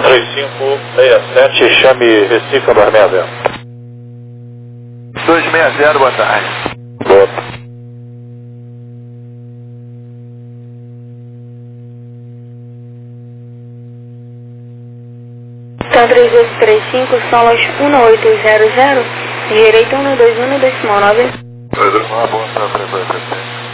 3567, chame Recife a 260. 260, boa tarde. Boa. Então 3835, solas 1800, direita 121, decimal 9. 221, boa tarde,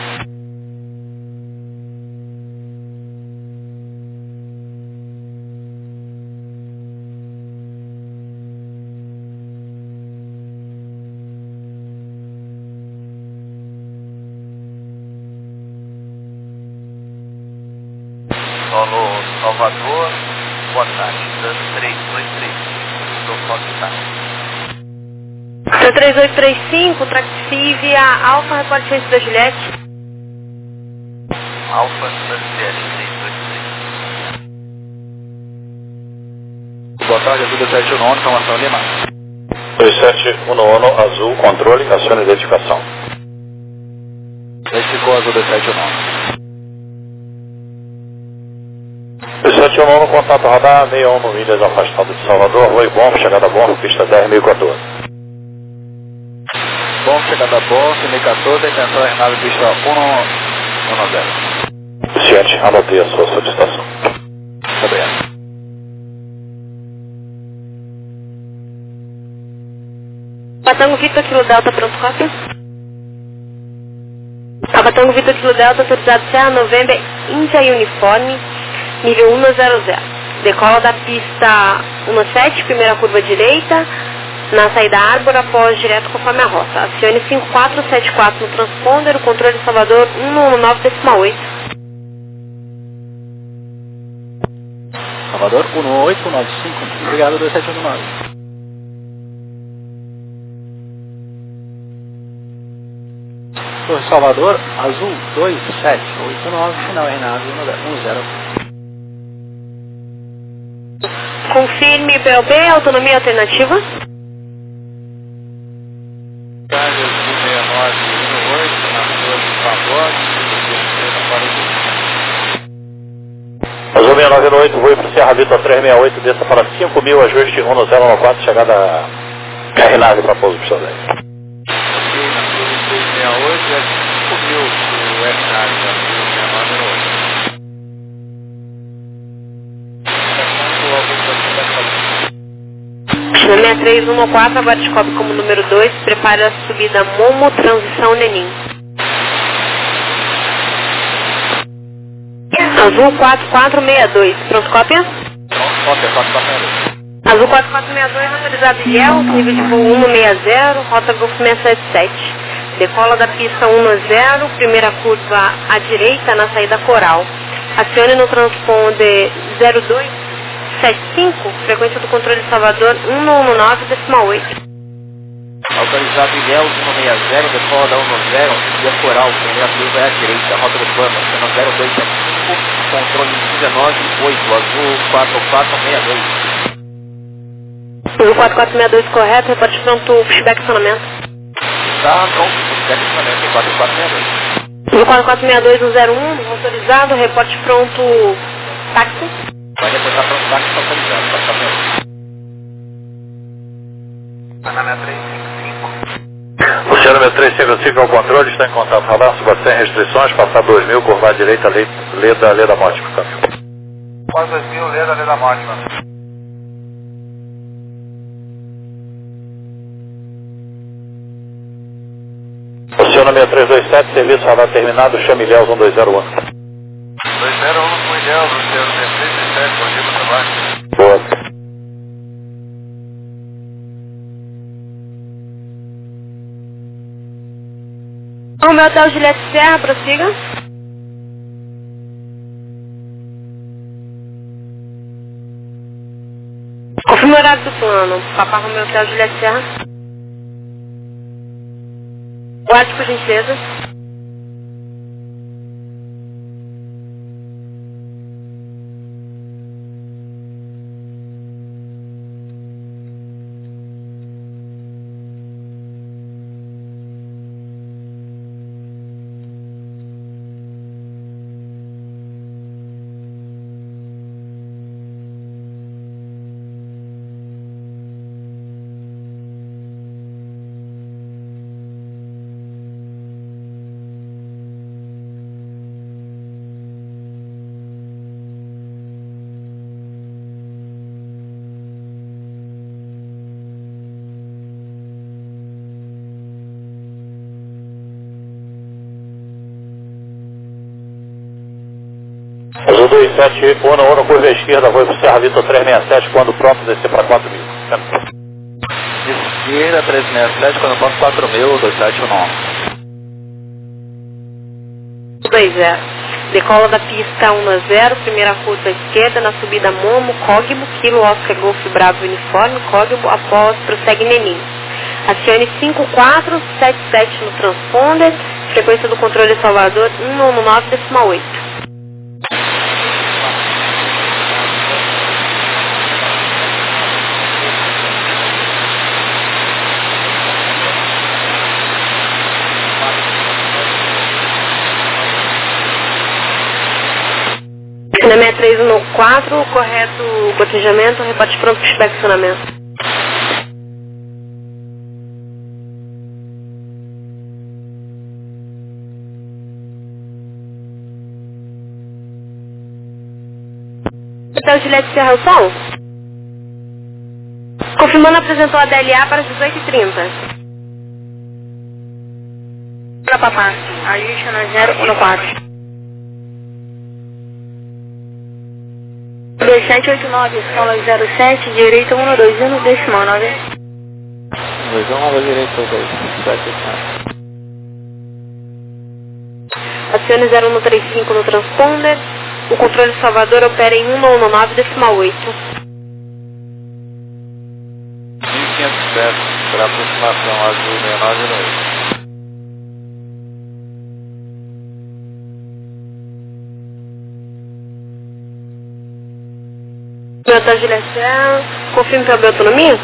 Solo Salvador, boa tarde, 3835, estou conectado. Então 3835, taxívia Alfa, reporte centro da Juliette. Alfa Juliette, 3835. Boa tarde, Azul 2719, informação Lima. 2711, azul, controle, acione a identificação. Verificou Azul 2719. 2711, contato radar, 61 no milhas afastado de Salvador, Oi Bom, chegada bom, pista 10.014. Bom, chegada bom, 1014, atenção, Renato, pista 110. Ciente, anotei a sua solicitação. Obrigado. Patango Victor Kilo Delta, pronto, cópia. Patango Victor Kilo Delta, autorizado Serra November, Índia Uniforme, nível 100. Decola da pista 17, primeira curva direita, na saída Árbor, após direto conforme a rota. Acione 5474 no transponder, o controle de Salvador 119,8. Salvador 18195, obrigado, 2719. Torre Salvador, azul 2789, final Renato 10. Confirme PLB, autonomia alternativa. Cargas 6918, na Torre Salvador, Azul 6908, voo para Serra Vitor 368, desça para 5.000, ajuste 1014, chegada RNAV para pouso pista 10. aqui na Torre 368, é 5.000 o RNAV da Torre 6908. Na 6314, agora descobre como número 2, prepare a subida Momo, transição Nenim. Azul 4462, pronto, cópia? Cópia 442. Azul 4462, motorizado IEL, nível de voo 160, rota Golf 677. Decola da pista 10, primeira curva à direita na saída Coral. Acione no transponder 0275, frequência do controle de Salvador 119,8. Autorizado IEL 160, decola da 10, via Coral, primeira curva é à direita, rota do plano, cena 0275, controle 198, azul 4462. Azul 4462 correto, reporte pronto, pushback acionamento. Está pronto, pushback acionamento em 4462. Azul 4462 101, autorizado, reporte pronto, táxi. Vai reportar para o táxi autorizado, 4462. Panamá 355. Luciano 6355 ao controle, está em contato radar, suba sem restrições, passar 2.000, curvar à direita, Leda Morte, por caminho. Quase 2.000, Leda Morte, mano. Luciano 6327, serviço radar terminado, chame Ilhéus 1201. 201 com Ilhéus, Luciano 6327, bom dia, bom trabalho. Boa. O meu hotel Juliette Serra, prossiga. Confirme o horário do plano. Papá Romeu Hotel Juliette Serra. Guarde, por gentileza. Azul 27, Ono, curva à esquerda, vou pro Serra Vitor 367, quando pronto, descer para 4.000. Esquerda 367, quando pronto 4.000, 2719. 20. Decola da pista 10, primeira curva à esquerda, na subida Momo, Cógimo, Kilo, Oscar, Golf, Bravo, Uniforme, Cógimo, após prossegue Neninho. Acione 5477 no transponder, frequência do controle Salvador 119,8. Na 6314, correto gotejamento, reporte pronto para inspecionamento. Hotel Gillette Serra o Sol? Confirmando, apresentou a DLA para as 18h30. Para papá, ajuste na 014. 2789, escala 07, direita 121, decimal 9. 219, direita 2, 789. Acione 0135 no transponder. O controle Salvador opera em 119, decimal 8. 1500 metros para aproximação azul 69 Meu Hotel Gillette Serra, confirme para a autonomia?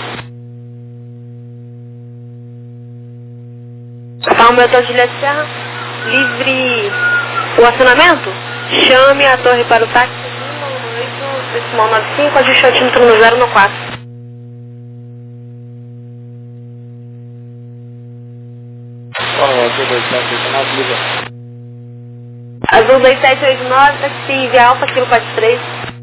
Tá, o meu Hotel Gillette Serra, livre o acionamento? Chame a torre para o táxi 118, decimal 95, ajuste o altímetro no 014. Azul 2789, taxi Via Alfa, Kilo 43.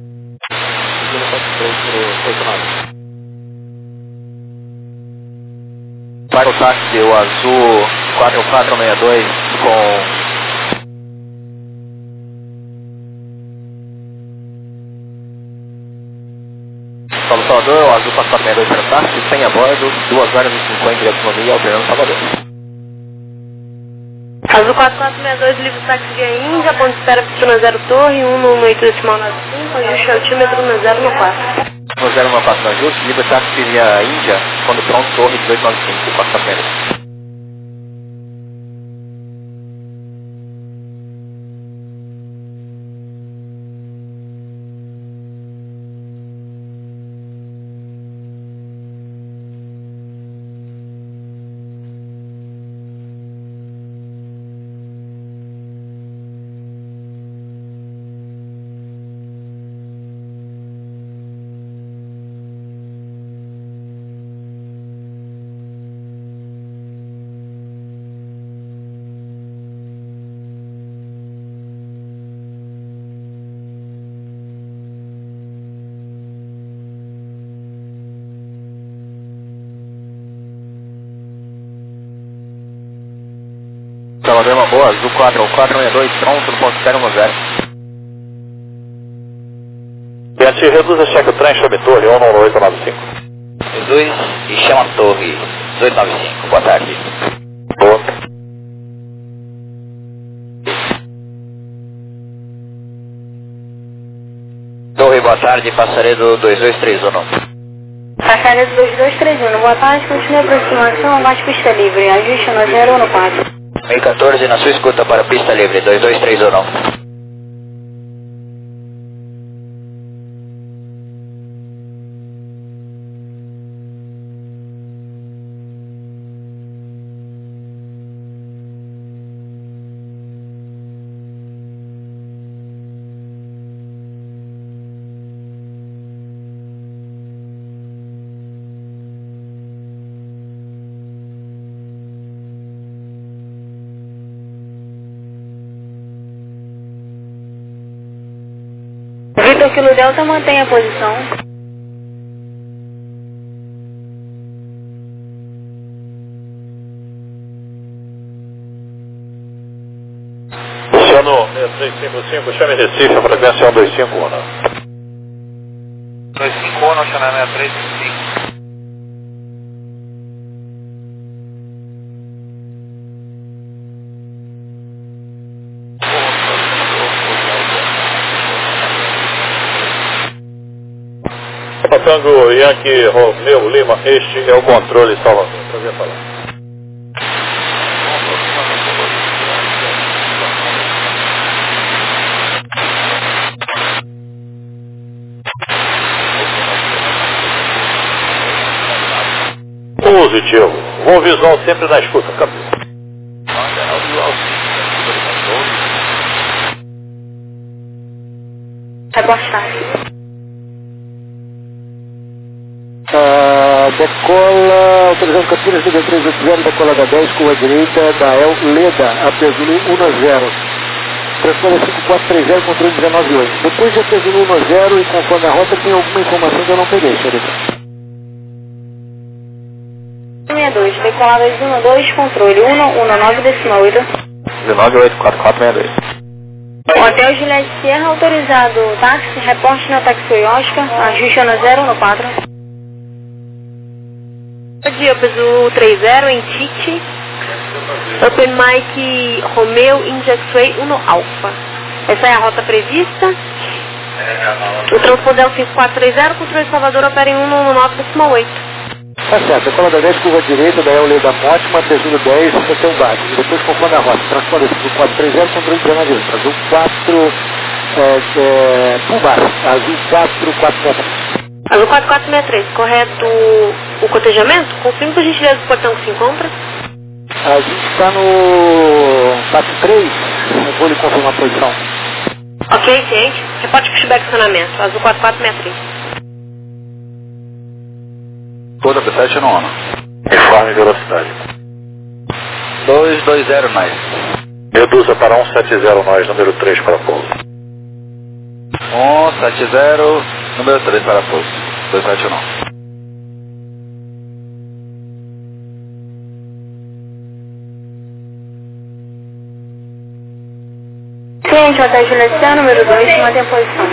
Para o táxi, o azul 4462 com... Salvador, o azul 4462 para o táxi, sem a bordo, 2 horas e 50 de autonomia, alternando Salvador. Azul 4462, livre táxi Via Índia, ponto de espera piscina 0 torre, 118 decimal 95, ajuste altímetro no 014. No 094 no ajuste, livre táxi Via Índia, quando pronto, torre 1895, 4 Salvador, uma boa, azul 4462, pronto, no ponto 010. Gente, reduza, cheque o trem, chame torre, 11895. Reduz e chama a torre 1895, boa tarde. Boa. Torre, boa tarde, Passaredo 2231. Passaredo 2231, boa tarde, continue a aproximação, mais pista livre, ajuste no 014. 1014 na sua escuta para pista livre, 2231. Vitor Kilo Delta mantém a posição. Luciano 636, 55, chame Recife, a frequência 1251. 251, chama 6355. Tango Yankee Romeu Lima, este é o controle Salvador. Prazer falar. Positivo. Bom visual sempre na escuta. Câmbio. Reportagem. Decola, autorizando Campinas do 380, decola da 10, curva direita, da El Leda, AP Zulu 10. Transponder 5430, controle 198. Depois de AP Zulu 10 e conforme a rota, tem alguma informação que eu não peguei, xerife. 62, decolada 212, controle 119,8. 1984462. Hotel Juliette Sierra, autorizado táxi, reporte na taxi Oscar, ajuste na 014. Dia peso 30 em Tite, Open Mike Romeo India X-Ray 1 Alpha. Essa é a rota prevista. O transponder 5430, controle Salvador opera em 119,8. Tá certo, decola da 10, curva direita, da El Leda Mótima, AP Zulu 10, até o base. Depois conforme a rota, transponder 5430, controle 198. Azul 4, Pumbar, Azul 4463. Azul 4463, correto o cotejamento? Confirme por gentileza do portão que se encontra. A gente está no pátio 3, eu vou lhe confirmar a posição. Ok, ciente. Reporte pushback estacionamento, Azul 4463. Toda B7 no ONU. Informe velocidade. 220 nós. Medusa para 170 nós, número 3 para pouso. 170, número 3 para pouso. 279. Ciente, Hotel Juliette, número 2, mantém a posição.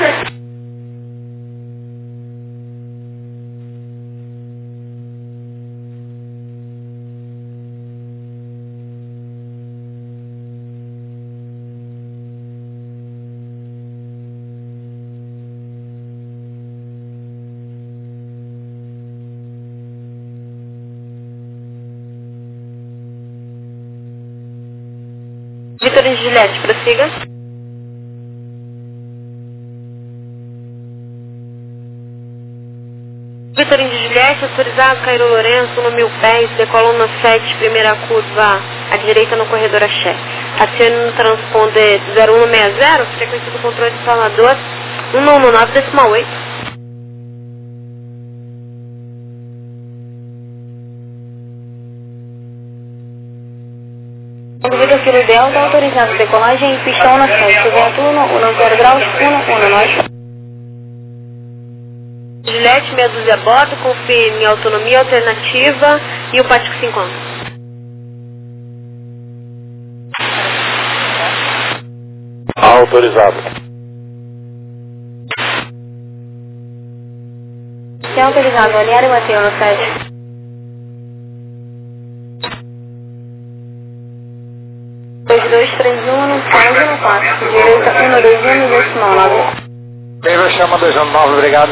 Vitor e Juliette, prossiga. Vitor e Juliette, autorizado, Cairo Lourenço, no 1000 pés, decola na 7, primeira curva à direita no corredor Axé. Acione no transponder 0160, frequência do controle de Salvador, 119,8. Vitor Kilo Delta, autorizado decolagem em pista 1 na 7, vento 10 graus, 1 nós. Juliette, meia dúzia a bordo, confirme autonomia alternativa e o pátio que se encontra. Autorizado. Sem autorizado, Aliara e Mateu no 7. Dois, 3, 1, no 4, no 4. Direita, 1, 2, 1, decimal, 9. David chama 219, obrigado.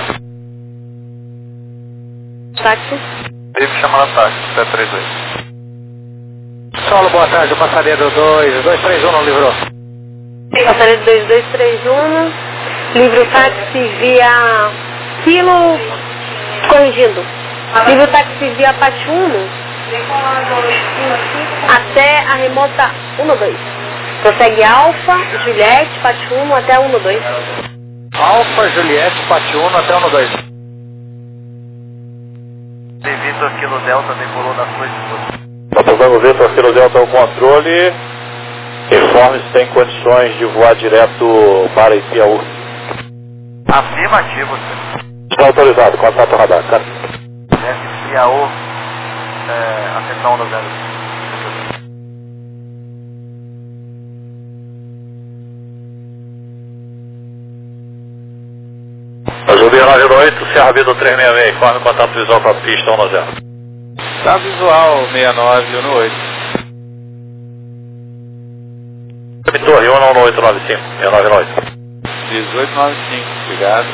Táxi. David chama na táxi, 732. Solo, boa tarde, passageiro 231 não livrou. Passageiro 2231, livre táxi via Kilo, corrigindo. Livre táxi via Pátio 1. Até a remota 12. Prossegue Alfa, Juliette, Pátio 1 até 12. Alfa, Juliette, Pátio 1 até 12. Vitor Kilo Delta decolou das coisas. Autorizado Vitor Kilo Delta ao controle. Informe se tem condições de voar direto para Ipiaú. Afirmativo, senhor. Está autorizado, contato radar. Ipiaú, atenção 10. Azul 698, Serra Vida 366, informe contato visual com a pista 110. Tá visual 6918. Torre 11895, 698. 1895, obrigado.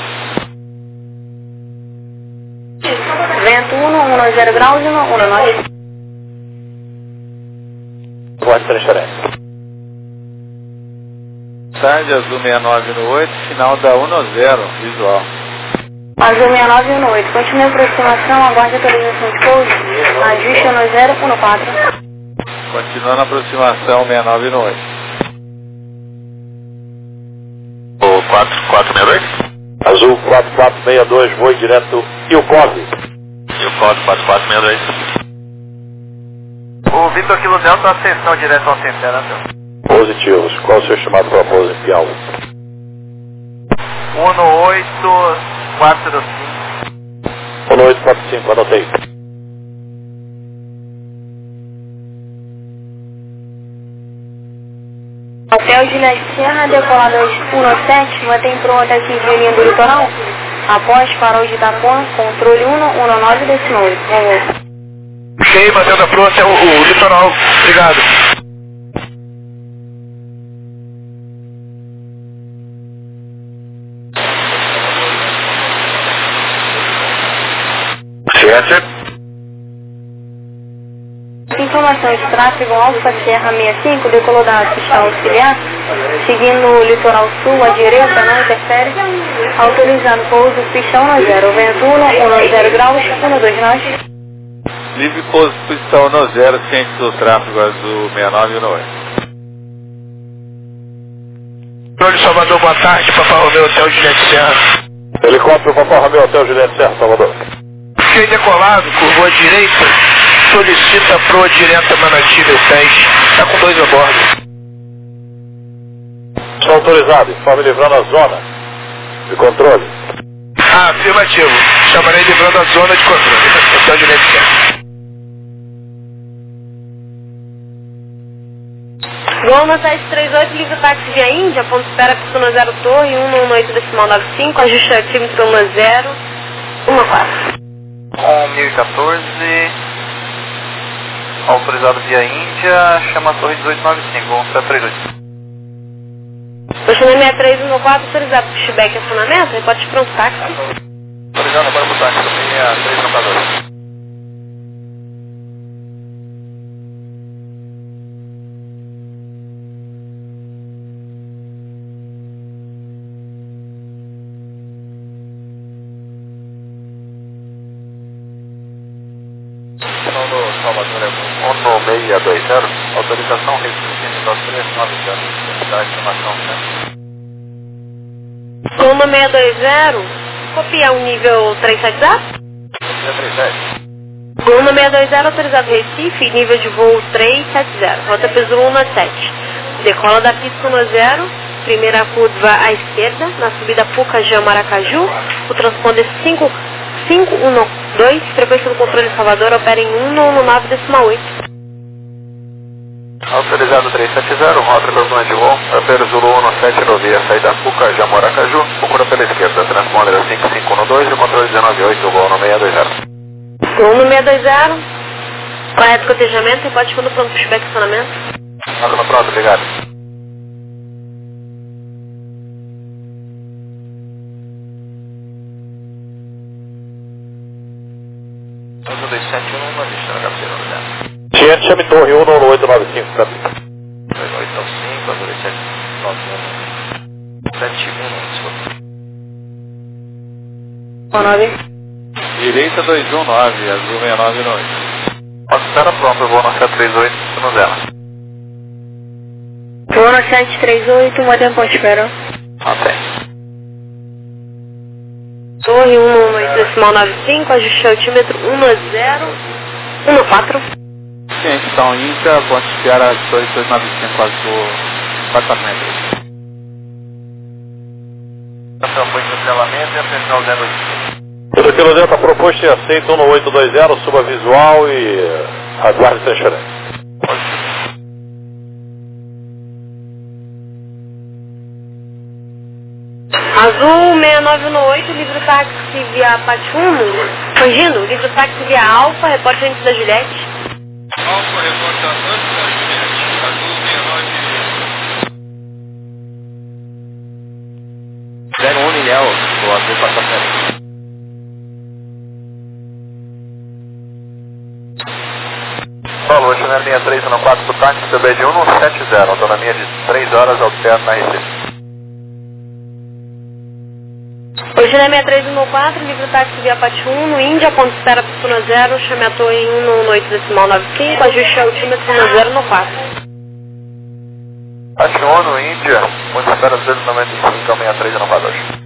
Vento 110 graus e 19. Guarde transferência. Tarde, Azul 6918, final da 10, visual. Azul 6918, continue a aproximação, aguarde a atualização de pouso, ajuste 1014. Continuando a aproximação 6918. O 4462? Azul 4462, voe direto Ilkov. Ilkov 4462. O Vitor Kilo Delta, ascensão direto ao Centena, senhor. Positivos. Qual o seu estimado para pouso em Piauí? 18405. 1845, anotei. Hotel Juliette Serra, decolada 17, mantém pronta aqui de linha do litoral. Após farol de Itapuã, controle 119 decimais. Cheio, mantendo a pronta o litoral. Obrigado. Ciência. Informação de tráfego Alfa Serra 65, decolou da pista auxiliar, seguindo o litoral sul à direita, não interfere, autorizando pouso pista 10, vento 10 graus, 129. Livre pouso posição 10, ciente do tráfego Azul 6918. Controle Salvador, boa tarde, Papai Romeu, Hotel Juliette Serra. Helicóptero Papai Romeu, Hotel Juliette Serra, Salvador. Cheio decolado, curvou à direita, solicita proa direta Manati, meu pés. Está com 2 a bordo. Está autorizado, informe livrando a zona de controle. Ah, afirmativo. Chamarei livrando a zona de controle. Hotel Juliette Serra. Gol 738, livre táxi via Índia, ponto espera pista 10 torre, 118 decimal 95, ajuste altímetro 10, 14. 1014, autorizado via Índia, chama a torre 1895, 738. Continua 6314, autorizado pushback e acionamento, reporte pronto táxi. Autorizado agora pro táxi, 6392. Salvador é 1620, autorização restrita das 390, da estimação, né? Gol 620, copiar o nível 370? 37. Gol 620, autorizado Recife, nível de voo 370, rota peso 117. Decola da pista 10, primeira curva à esquerda, na subida Pucajã Maracaju, o transponder 512, frequência do controle Salvador, opera em 119 decimal 8. Autorizado 370, rota Corcunda de voo, opera Zulu 1790, saída Pucajã Maracaju, procura pela esquerda, transponder 5512 e o controle 198, voo no 620. Gol 620, correto cotejamento, reporte quando pronto pushback acionamento. Máquina pronto, obrigado. Azul 271, uma lista na cabeceira do lugar. Ciente, chame torre 11895, capitão. 2895, Azul 271, 791, Direita 219, Azul 6918. Espera pronto, eu vou na 738, no dela. Vou na 738, mantém ponto espera. Ok. Torre 118 decimal 95, ajuste altímetro 1014. Ciente, então Índia, ponte espiar as 2295, Azul 443. Ação foi cancelamento e atenção 085. Tudo pelo dentro está proposto e aceito 1820, suba visual e aguarde transferência. Azul 6918, livro táxi via Patiuno. Corrigindo, livro táxi via Alfa, reporte antes da Juliette. Alfa, reporta antes da Juliette. Azul 69. 01 Ilhéu, o Azul passa perto. Falou, Chanel 6314 pro táxi, CB de 170, autonomia de 3 horas, alterno na Recife. Hoje na 6314, livro táxi via Patiuno, Índia, ponto espera pista 0, chame a torre em 118,95, ajuste altímetro 10 no 4. Patiuno, Índia, ponto espera 295 ao 63 no 42.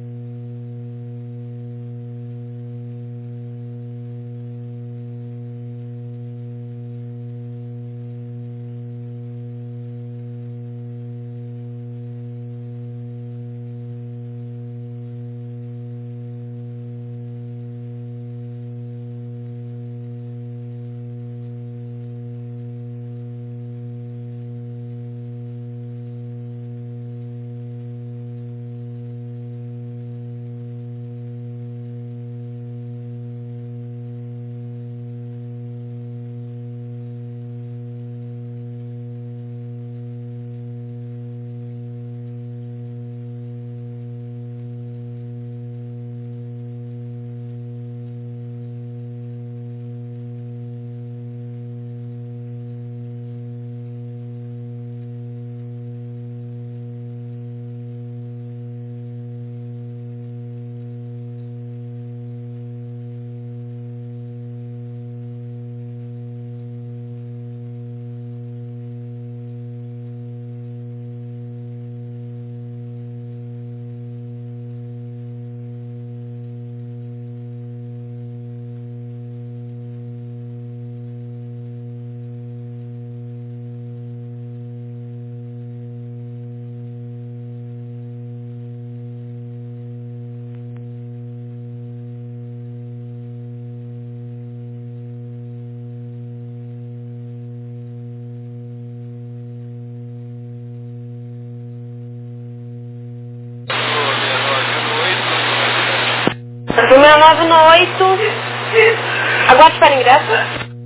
Azul 6918, aguarde para ingresso.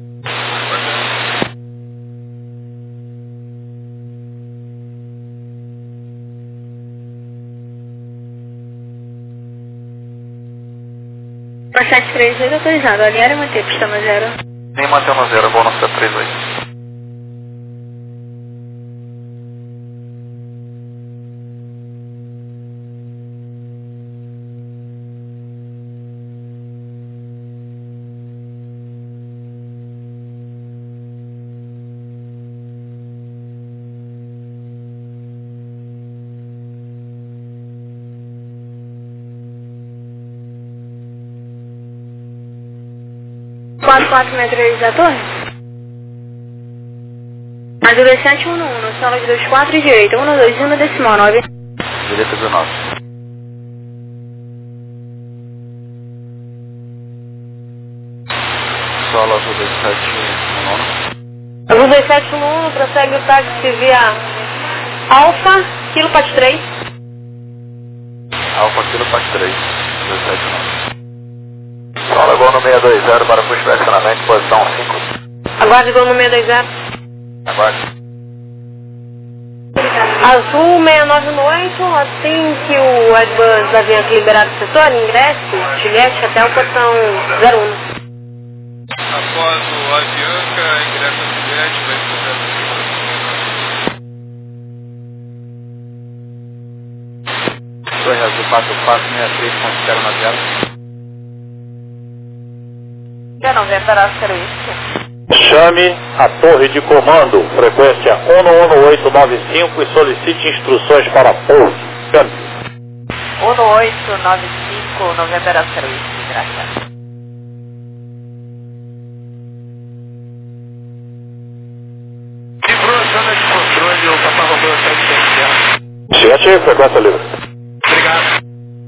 Para 738 autorizado, alinhar e manter pista 0. Nem manter no 0, vou no 738. Quatro metros da torre. Azul 2711, sala de 24 e direita, 121 decimal 9. Direita 19. Solo Azul 2719. Azul 2711, prossegue o táxi via Alfa, Kilo Pat 3. Alfa Kilo Pat 3, 279. Solo gol no 620 para push flexionamento, posição 5. Aguarde gol no 620. Aguarde. Azul 6918, assim que o Airbus Avianca liberar o setor, ingresse, Juliette até o portão 01. Após o Avianca, ingressa a Juliette, vai Torre Azul 4463, ponto espera na 0. Novembro serviço. Chame a torre de comando, frequência 11895 e solicite instruções para pouso. Chame. 1895, Novembro serviço, graças. Livrou a zona de controle, o Papa Romeu 770. Chegate, frequência livre. Obrigado.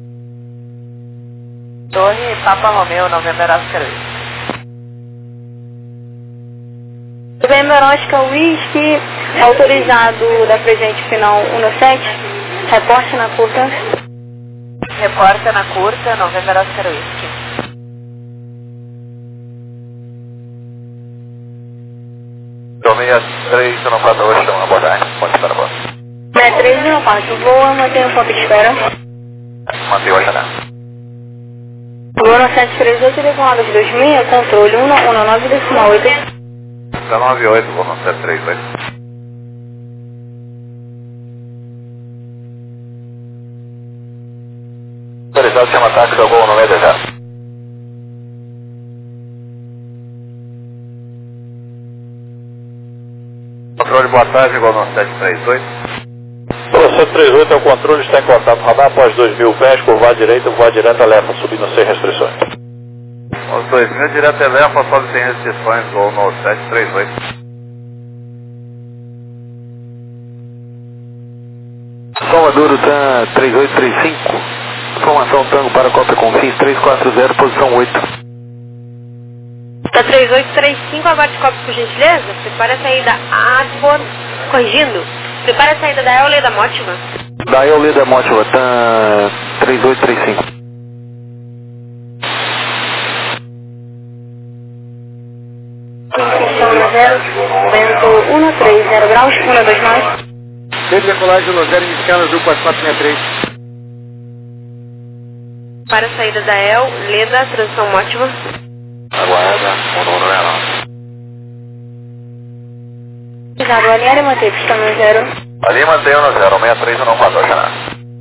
Torre Papa Romeu, Novembro serviço. Aeronáutica Whisky, autorizado da presente final 17, reporte na curta. Reporta na curta, November Oscar Whisky. Domínio 3, não passa hoje, uma abordagem. Pode estar bom. 63 não passa, voa, mantém o foco de espera. Mantém hoje, né? Voa no 738, decolada de 2000, controle 119,8. 198, vou no 738. Autorizado, chama táxi, eu vou no meio deserto. Controle, boa tarde, igual no 738. O 738 é o controle, está em contato radar após 2.000 pés, curvar à direita, voar direto a Lefa, subindo sem restrições. Os 2.000 direto a Lefa, sobe sem restrições, vou no 738. Salvador, TAM 3835. Informação Tango para Copa Confins 340, posição 8. Tá 3835, agora de copo, por gentileza. Prepara a saída Arbor. Corrigindo. Prepara a saída da Euleda Mótiva. Da Euleda Mótiva, TAM 3835. Vento 130 graus, 129. Teve decolagem no 0 inicial, azul 4463. Para a saída da Euleda, transição Mótiva. Aguarda, mononora. Cuidado, alinhar e manter pista no 0. Ali mantém no 0, 63 não passou já.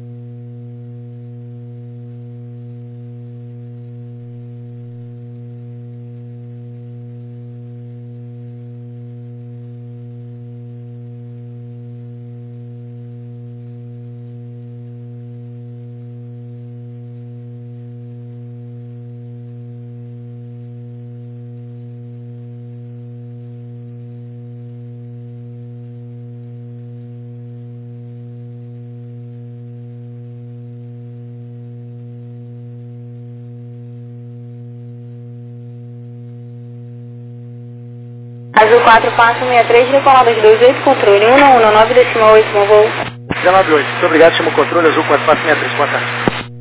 Azul 4, passo 63, decolada de 28, controle 119,8, bom voo. 198, muito obrigado, chama o controle, azul 4463, boa tarde.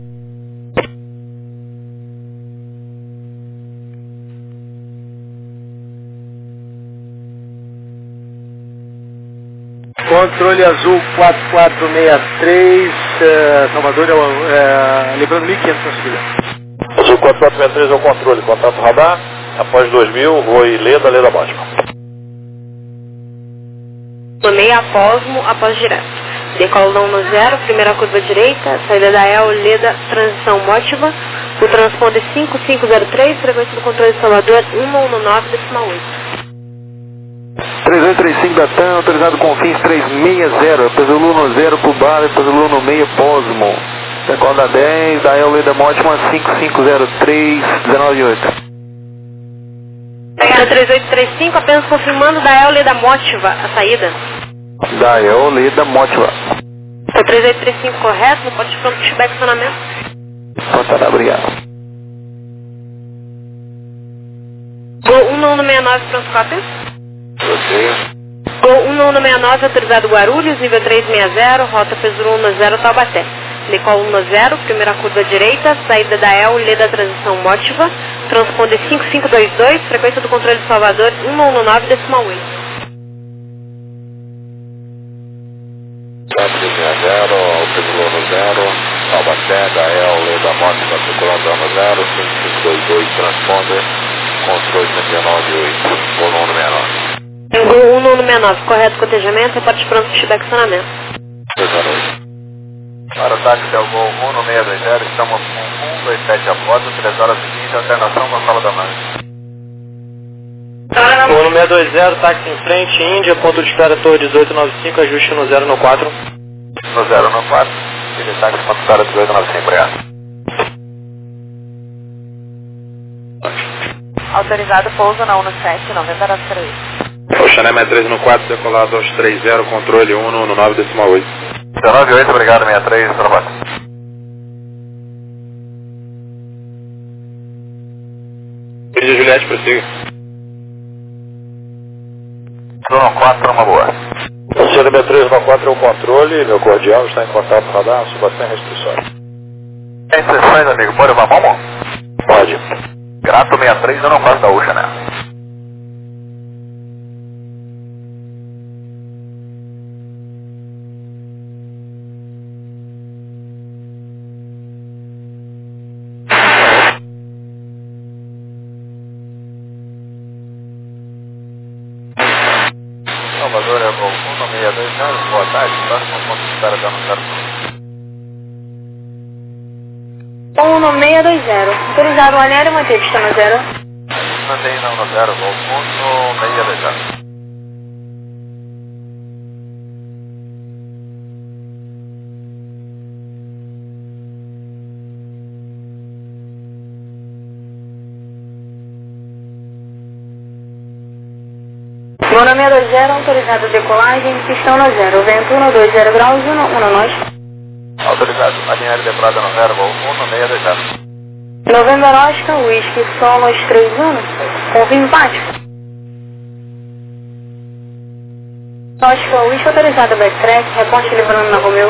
Controle azul 4463, Salvador, lembrando 1.500 na subida. Azul 4463 é o controle, contato radar, após 2.000, voo Leda Mótima. Tomei Apósmo, após direto. Decolão no 0, primeira curva direita, saída da Euleda, transição Mótiva. O transponder 5503, frequência do controle de Salvador 119,8. 3835 da TAM, autorizado Confins 360, Pesulu no 0 pro Bar, Pesulu no meio, Posmo. Decola 10, da Euleda Mótima 5503, 198. 3835, apenas confirmando da Euleda Mótiva, a saída. Da Euleda Mótiva. 3835 correto, no pote pronto, pushback acionamento. Tá, obrigado. Gol 19169, pronto, cópia. Gol 19169, autorizado Guarulhos, nível 360, rota Pesuru 10 Taubaté. Decol 10, primeira curva direita, saída da Euleda, transição Mótiva, transponder 5522, frequência do controle de Salvador 119,8. 760, Pesulu no 0, Taubaté, da Euleda Mótima, circulando no 0, 5522, transponder, controle 198, volume menor. Gol 169, correto cotejamento, reporte pronto, pushback acionamento. Para o táxi é o Gol 1620, estamos com 127 a bordo, 3 horas e 15, alternação com a sala da manhã. Gol 1620, táxi em frente, Índia, ponto de espera Torre 1895, ajuste no 0 no 4. No 0 no 4, ele táxi ponto de espera 1895, obrigado. Autorizado pouso na 17, November Oscar Whisky. Oxané 63 no 4, decolado aos 30, controle 119,8. 198, obrigado, 63, trabalho. Índia Juliette, prossiga. 194, uma boa. O CNB 394 é o controle, meu cordial está em contato radar, suba sem restrições. Tem sessões, amigo, pode levar mão? Pode. Grato 63, eu não faço da Ucha, né? Salvador é o 162, boa tarde, próximo ponto de espera da 1620. Autorizado o anel e manter pista no 0. Mantém não no 0, voo 1620. Lona 620, autorizado a decolagem, pistão no 0. Vento 120 graus, 1 nós. Autorizado, a linha aérea decolada no 0, voo 1620. Novembro Oscar, Whisky Solo 31, confirme empático. Oscar, Whisky autorizado a backtrack, reponte livrando na Romeu.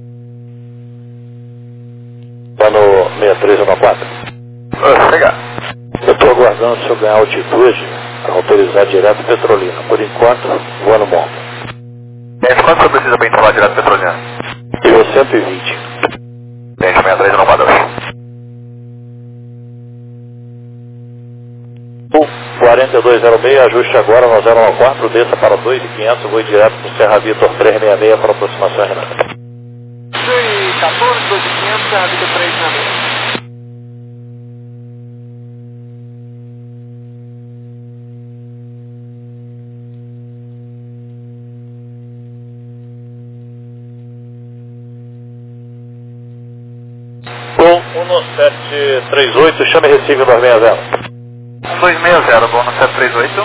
Tá no 6314. Chega. Eu estou aguardando se eu ganhar altitude, autorizar direto Petrolina. Por enquanto, vou no monte. Gente, quanto você precisa para instalar direto Petrolina? Nível 120. Gente, 63 não padrão. 4206, ajuste agora no 014, desça para 2.500, vou direto para o Serra Vitor 366 para aproximação Renata. 14, 2.500, Serra Vitor 366. Com 1738, chame e receive 260. 260, bom, no 738.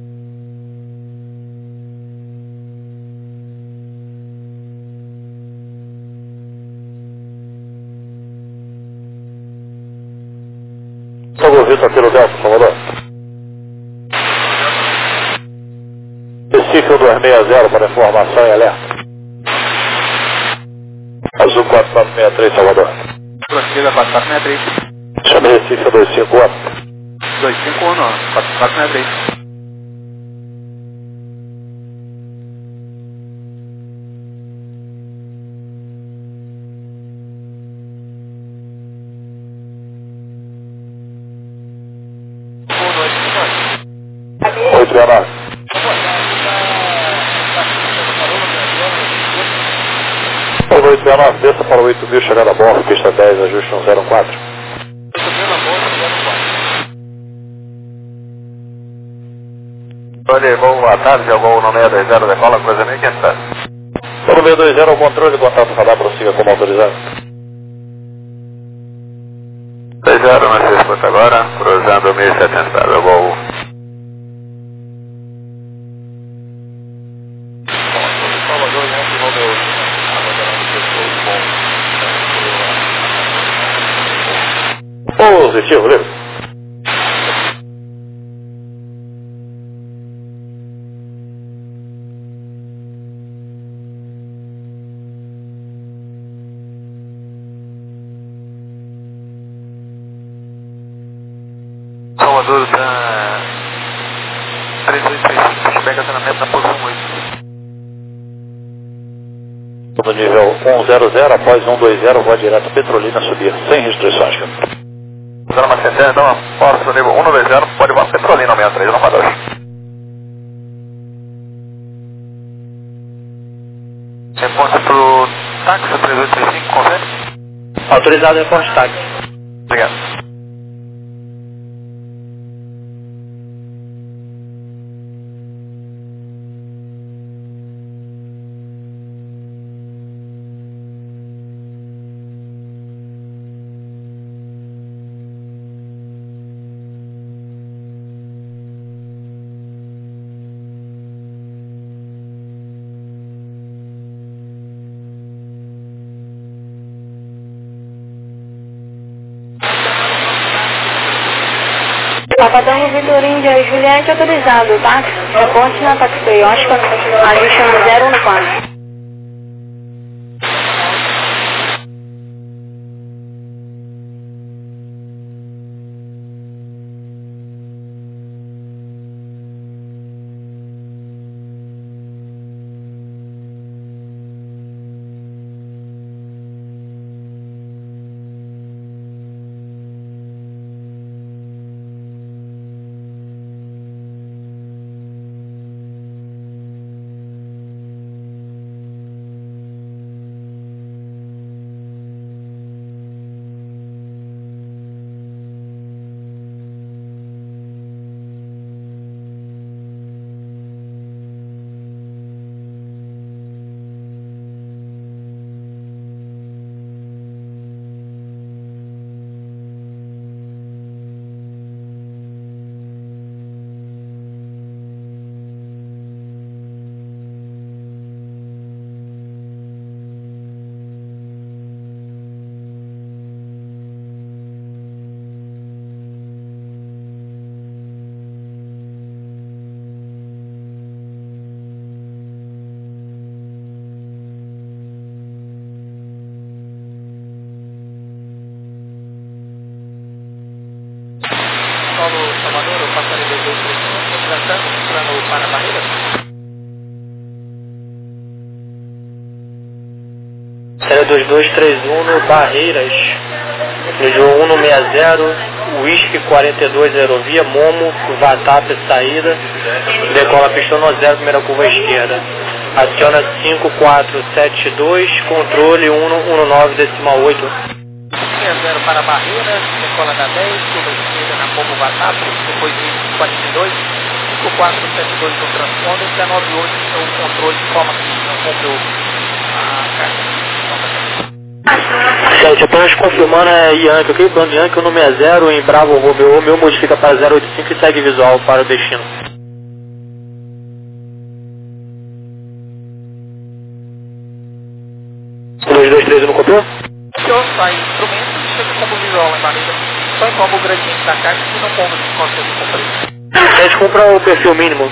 Salvo Vitor pelo Delta, Salvador. Recife 260 para informação e alerta. Azul 4463, Salvador. Prossiga 4463. Chame Recife 251. 251, 4463. Oi, Leonardo. Boa noite, Leonardo. Desça para o 8000, chegada a bordo, pista 10, ajuste 104. Olha, voo boa tarde, eu vou no 620, decola, coisa meio que está. No 620, o controle, contato radar, prossiga como autorizado. 60, não se escuta agora, cruzando 1700, eu vou... Positivo, livre. Salvador está 3235, pega treinamento na posição 8. No nível 100, após 120, voa direto Petrolina subir, sem restrições. Usando uma centena, então, posso nível 190, pode voar Petrolina 63, não padrão. Responde pro táxi 3835, consegue? Autorizado reporte táxi. Obrigado. Papadão Vitor Índia e Juliette autorizado, táxi, reponte na taxi, Oscar, ajuste no 014. entrando para a barreira. Série 2231 no Barreiras. Legião 160, Whisky 42 Aerovia, Momo, Vatap saída, decola pistão no 0, primeira curva à esquerda. Aciona 5472, controle 119,8. 0 para a barreira, decola da 10, curva esquerda na Momo Vatap, depois de 42, 5472 no transponder, 198 é o controle de forma que não comprou a carga. Gente, apenas confirmando é Yankee, ok? Plano de Yankee, o número é 0, em Bravo Romeo, meu modifica para 085 e segue visual para o destino. O 223 não copiou? Eu saio instrumento e chega como visual na barreira. Só informa o gradiente da caixa e não compra de conta de compra. A gente compra o perfil mínimo.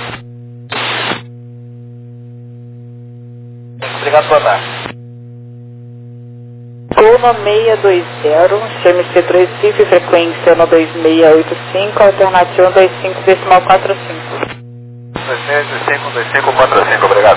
Obrigado por dar. Turno 620, CMC Recife, frequência no 2685, alternativa 25,45. 2545, obrigado.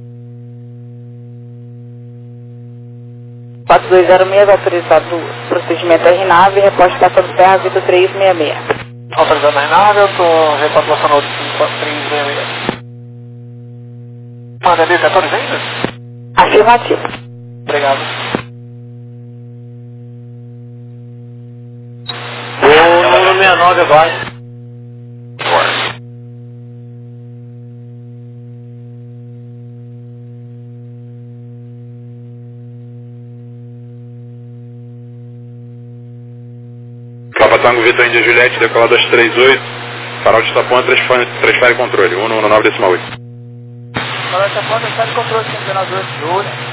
4206, autorizado procedimento RNAV, reposta passando terra, Vitor 366. Autorizado RNAV, eu estou repassando o 366. Manda ali 14 ainda? Afirmativo. Obrigado. O número 69 vai. Papa Tango Vitor Índia Juliette, decola 238, farol de Itapuã, transfere controle, 119,8. Farol de Itapuã, transfere controle, 119,8 de olho.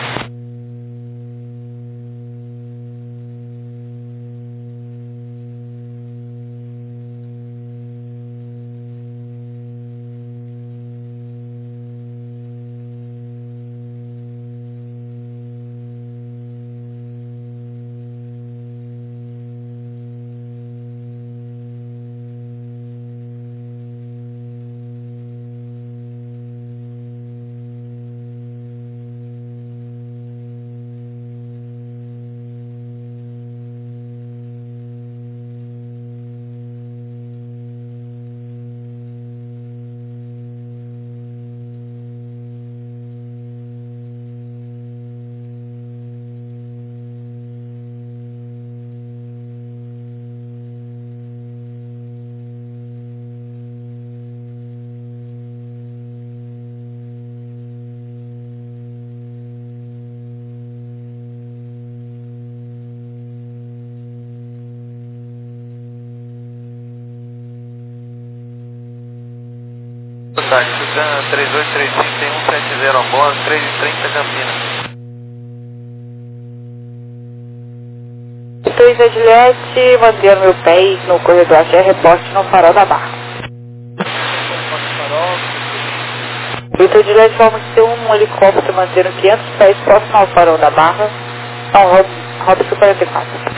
Tá, Tucano 3835 tem 170 a bordo, 330 Campinas. 2 a Juliette, mantendo meu pé no corredor até reposte no farol da barra. Vitor Juliette, vamos ter um helicóptero mantendo 500 pés próximo ao farol da barra. Não, rota 44.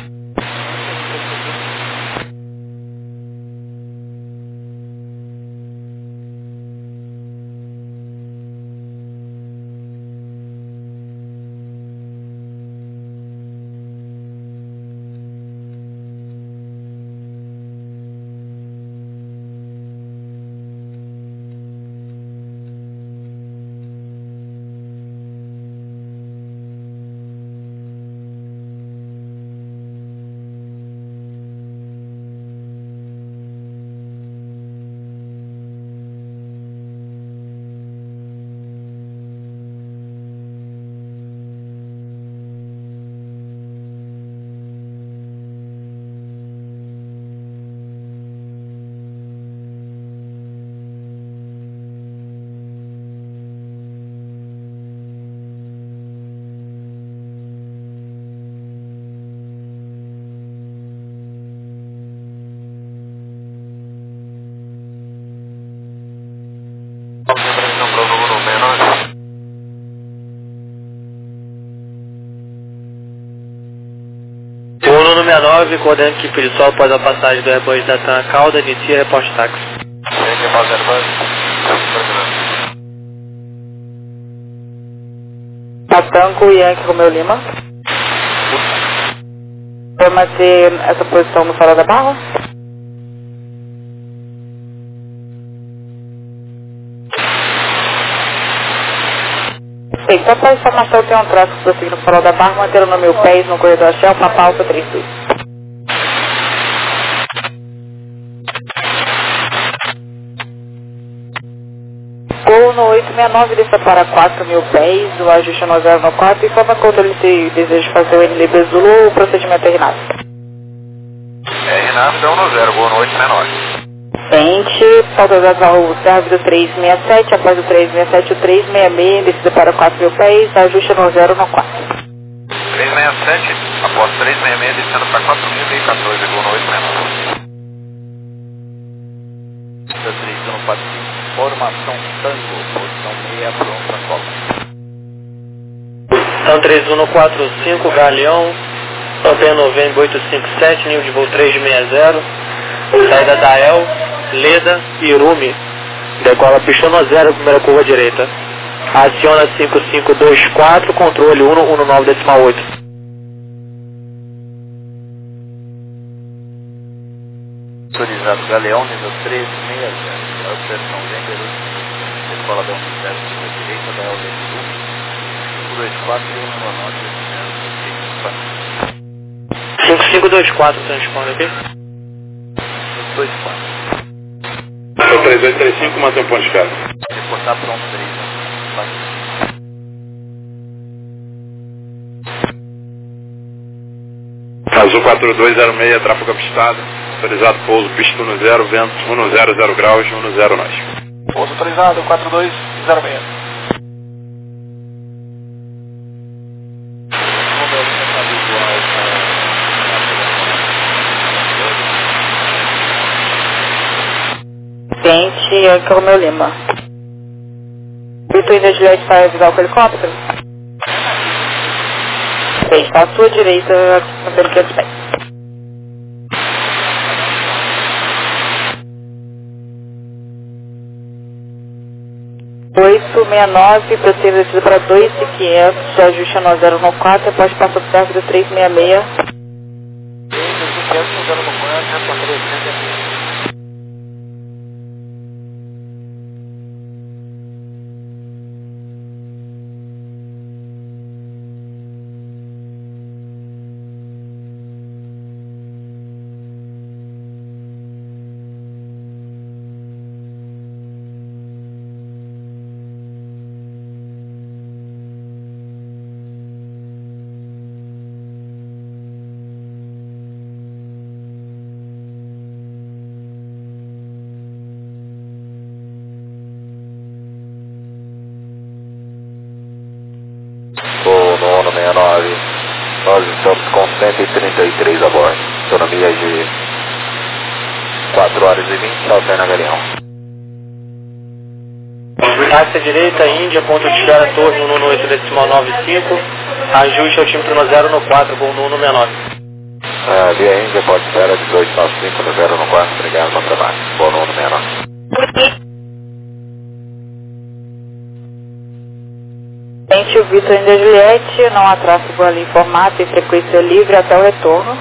Turno número 69, coordenando que Pirisol após a passagem do rebanho da TAM Calda, inicia reposte táxi. Após Airbus, Tango Yankee Romeo Lima. Vai manter essa posição no farol da barra? Sim, só para informação, tem um tráfego prosseguindo no farol da barra, mantendo no meu pés no corredor Shell, Papa Alfa 32. Gol no 869, desça para 4.000 pés, o ajuste no 094, informa quando ele deseja fazer o NLB Zulu ou o procedimento é Renato. Renato, deu 1-0, gol no 869. Frente, saudades ao serve do 367, após o 367, o 366, descida para 4.000 pés, ajuste no 094. 367, após 366, descendo para 4.014, gol no 869. 3145, formação Tango, posição meia, pronta, copa. Então 3145, Galeão, Antena November 857, nível de voo 360, saída da El, Leda e Irumi, decola pista no 0, primeira curva direita. Aciona 5524, controle 119,8. Autorizado Galeão, nível 360, Alter November, decola da 107, curva direita, da El Leda 524 e 5524, transponder aqui. 124. 3835, mantém o ponto de escala. Reportar pronto 3, né? Azul 4206, tráfego apistado. Autorizado pouso, pista 10, vento 100 graus, 10 nós. Pouso autorizado, 4206. Frente, Yankee Romeo Lima. Vitor ainda Juliette para avisar o helicóptero? Bem, está à sua direita, mantendo 500 pés. ...869, prossiga descida para 2.500, ajuste no 094, após passar o serve do 366. No 169, nós estamos com 133 a bordo, autonomia de 4 horas e 20, Alterna Galeão. Táxi direita, Índia, ponto de espera, torre 118,95, ajuste altímetro no 094, gol no 169. Via Índia, pode espera 1895 no 014, obrigado, bom trabalho, gol no 169. Frente, o Vitor ainda Juliette, não há tráfego ali em formato e frequência livre até o retorno.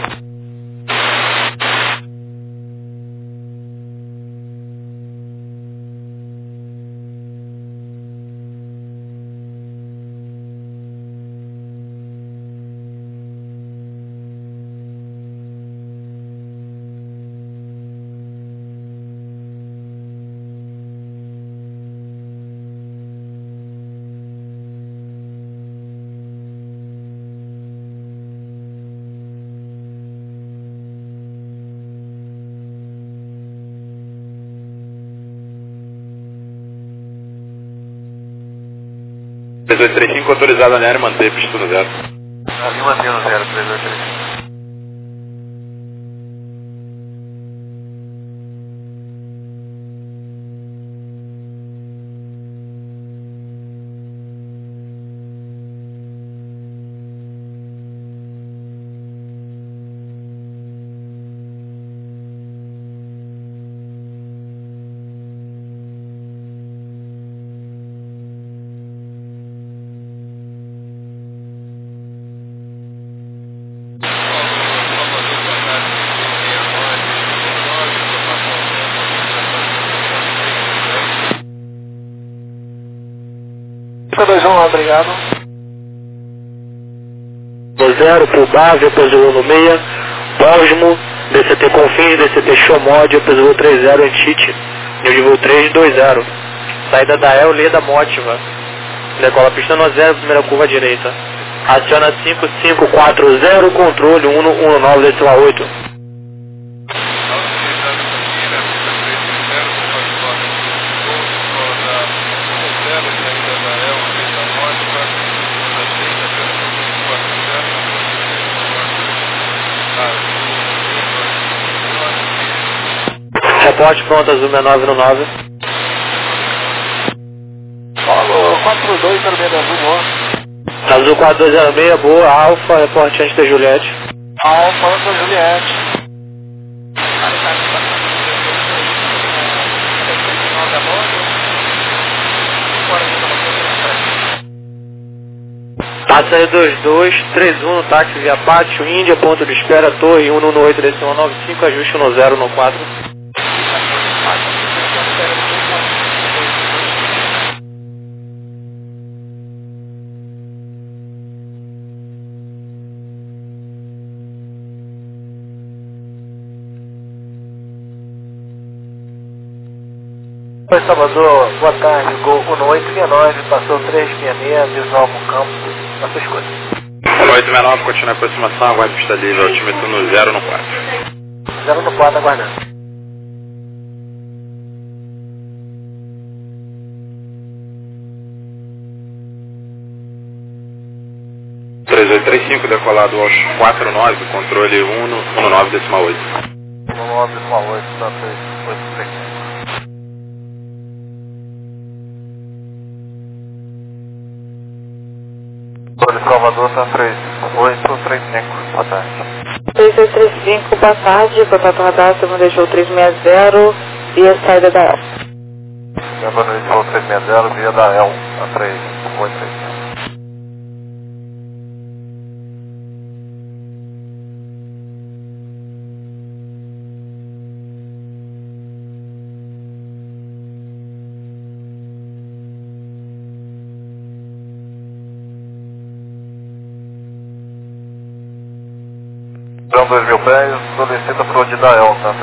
Autorizado a área, manter pista no 0. Ali mantém no 0, 3835. 2-1, obrigado. 0 pro Bávia, Pesolou no meia, Bosmo, DCT Confins, DCT Xomod, Pesolou 30 em Tite, nível de voo 320. Saída da El, Leda Mótiva, decola pista no 0, primeira curva direita. Aciona 5540, controle 119,8. Reporte pronto, Azul 6919. Alô, 4206 da Azul, boa. Azul 4206, boa, Alfa, reporte antes da Juliette. Alfa, antes da Juliette. Passa 2231 no táxi via Pátio, Índia, ponto de espera, Torre 118, direção 95, ajuste no 0 no 4. Oi, Salvador, boa tarde, Gol 1869, passou 366, visual pro campo, na sua escolha. 869, continua a aproximação, aguarde pista livre, altímetro no 0 no 4. 0 no 4, aguardando. Decolado aos 49, controle 19,8. 19,8, tá 3,835. Salvador tá 3835, boa tarde. 3835, boa tarde, contato radar, você me deixou 360 e a saída da El. Boa noite, voo 360, via da El, a 3835. São 2.000 pés, solicita para o de Dael, tá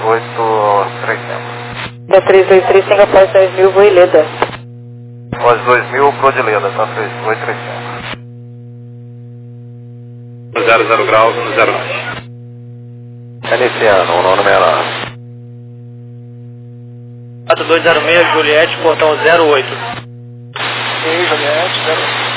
3835. Da 3835 após 10.000, voo Ileda. Após 2.000 pro de Leda, tá 3835. 00 graus no 09. Iniciando, o nono menor. 4206, Juliette, portão 08. E Juliette, 08.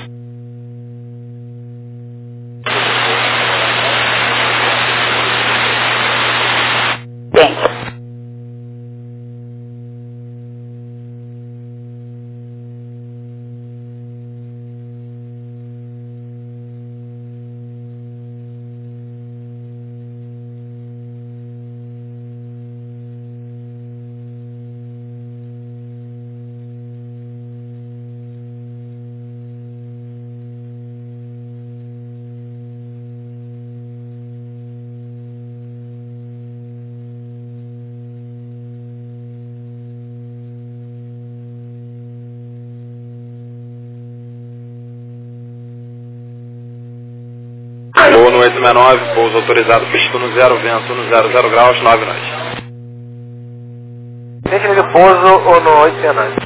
Voo no 869, pouso autorizado, pista no 0, vento no 00 graus, 9 nós. Deixa de pouso ou no 869?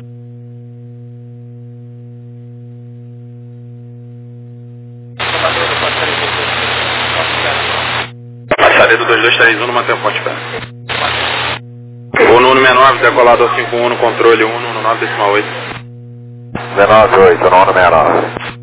Passaria do 2231 no Mantel Ponte Pé. Voo no 69, decolado ao 51 no controle 1 no 9,8. 198, nono menor.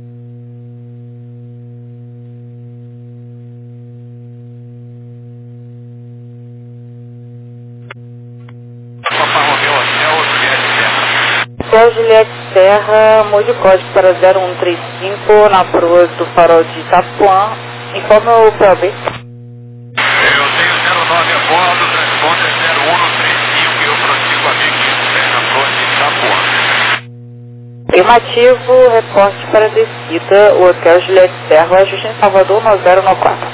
Juliette Serra, mude o código para 0135 na proa do farol de Itapuã. Informe o POB. Eu tenho 09 a bordo, transponder 0135 e eu prossigo a 1500 na proa de Itapuã. Afirmativo, reporte para descida, o Hotel Juliette Serra, ajuste em Salvador no 094.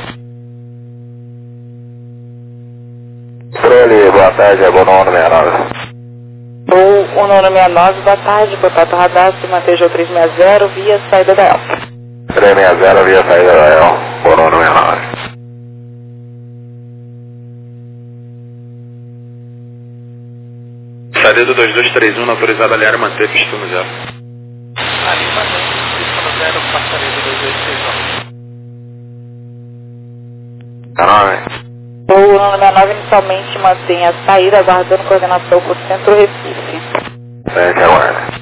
Prole, boa tarde, é bom nono menor. Voo 1969, boa tarde, contato radar, se manteja 360 via saída da EL. 360 via saída da EL, por 1969. Saída do 2231, autorizada a aliar e manter pista no zero. Ali mantém pista no zero, passaria do 2231. O 1969 inicialmente mantém a saída, aguardando coordenação por Centro Recife. Frente, aguarda.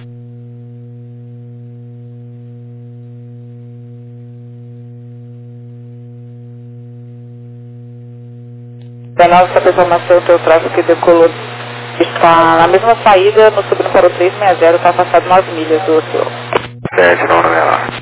Da nossa informação, o teu tráfego que decolou está na mesma saída, no subindo para o 360, está afastado 9 milhas do seu. Frente, 969.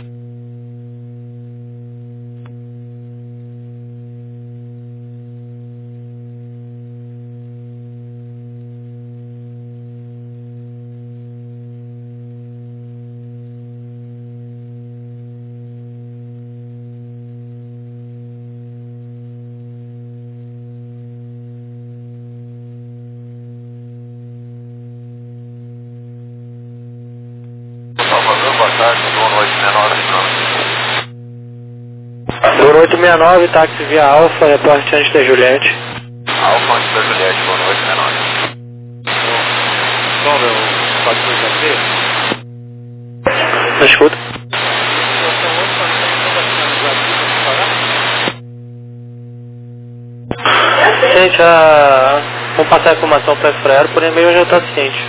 Dono 869, táxi via Alfa, reporte antes da Juliette. Alfa antes da Juliette, boa noite, menor. Qual é o 42 Não escuta? Gente, vamos passar a informação para a Frero, por e-mail já está ciente.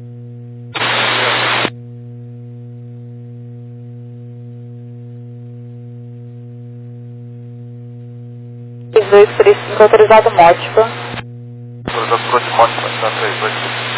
Autorizado Mótica. Autorizado Mótica, está 38.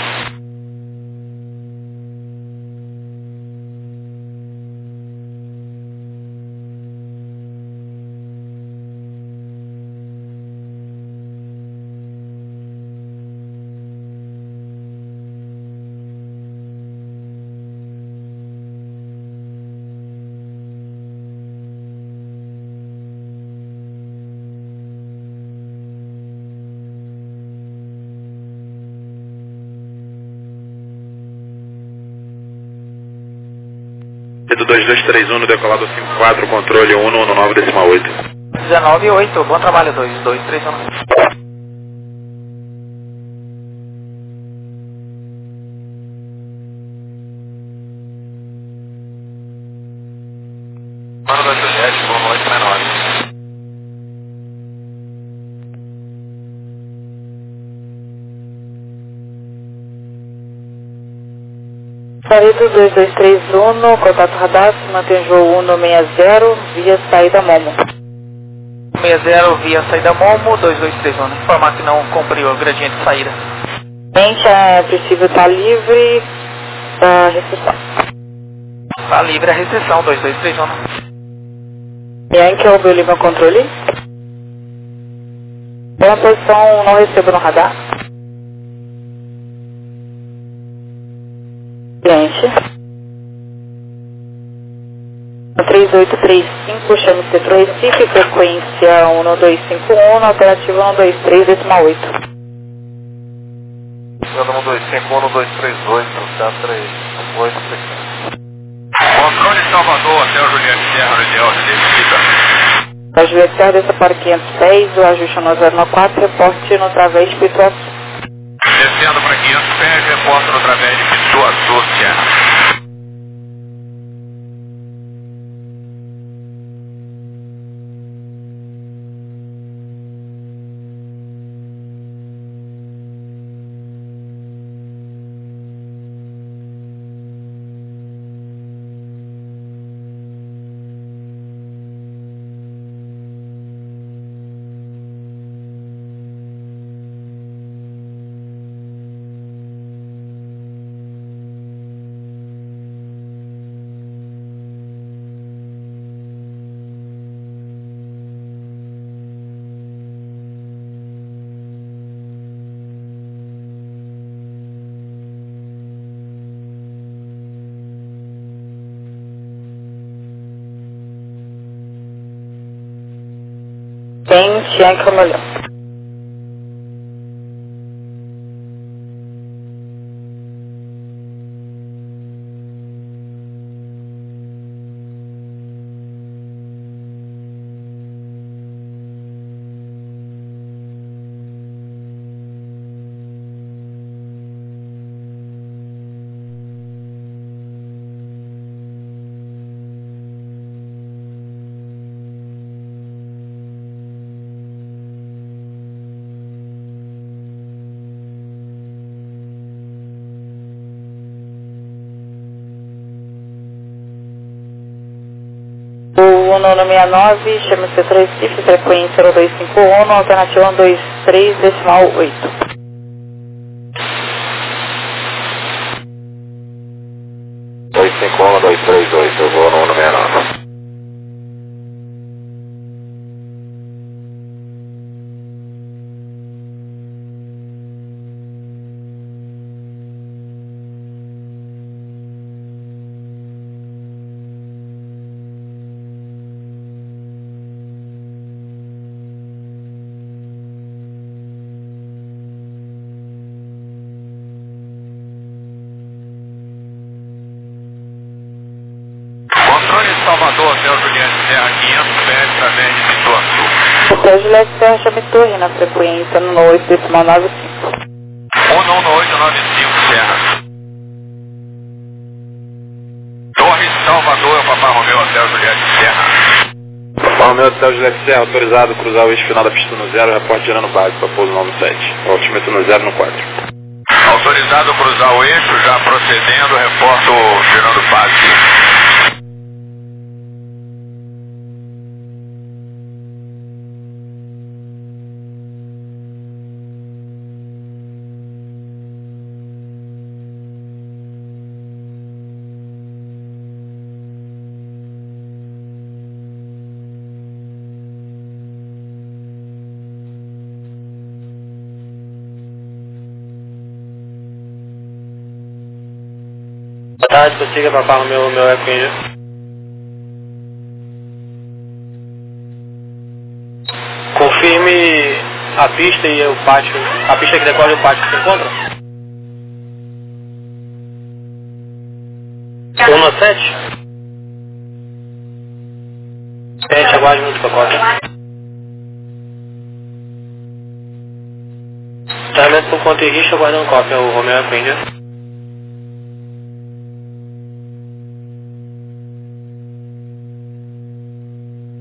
Do 2231 no decolado 54, controle 119,8. 19,8, bom trabalho, 2231. Mano da Juliette, boa noite, menor. Saída 2231, contato radar, se mantém voo 160 via saída Momo. 60 via saída Momo, 2231. Informar que não cumpriu o gradiente de saída. Gente, é possível estar livre da recepção. Está livre a recepção, 2231. Yankee é o meu Lima controle. Uma posição não recebo no radar. Cliente. 3835, chame Centro Recife, frequência 1251, alternativa 123,8. 125, 1238, centro aí, 8, Controle Salvador, até o Juliette Serra, ideal de descida. A Juliette Serra desce para 510, o ajuste no 094, reporte no través Pituaçu. Descendo para 500 pés, reporta no través de Pituaçu, Serra. Tem Yankee é o melhor. 1969, chama-se 3 CIF, frequência 0251, alternativa 123, decimal 8. 251-238, eu vou no 169. Salvador, Hotel Juliette Serra, 500 pés para Verde de Torto. Hotel Juliette Serra, chame torre na frequência no 8, decimal 95. 11895 Serra. Torre Salvador, é o Papai Romeu, Hotel Juliette Serra. Papai Romeu, Hotel Juliette Serra, autorizado a cruzar o eixo final da pista no 0, reporte girando básico para pouso 97. Altímetro no 0 no 4. Autorizado a cruzar o eixo, já procedendo, reporto girando básico. Boa tarde, consiga Papai Romeu, meu Eco Índia. Confirme a pista e o pátio, a pista que decorre o pátio que se encontra. 117? Gente, aguarde muito para cópia. Tratamento por conta e risco, aguardando cópia, o Romeu Eco Índia.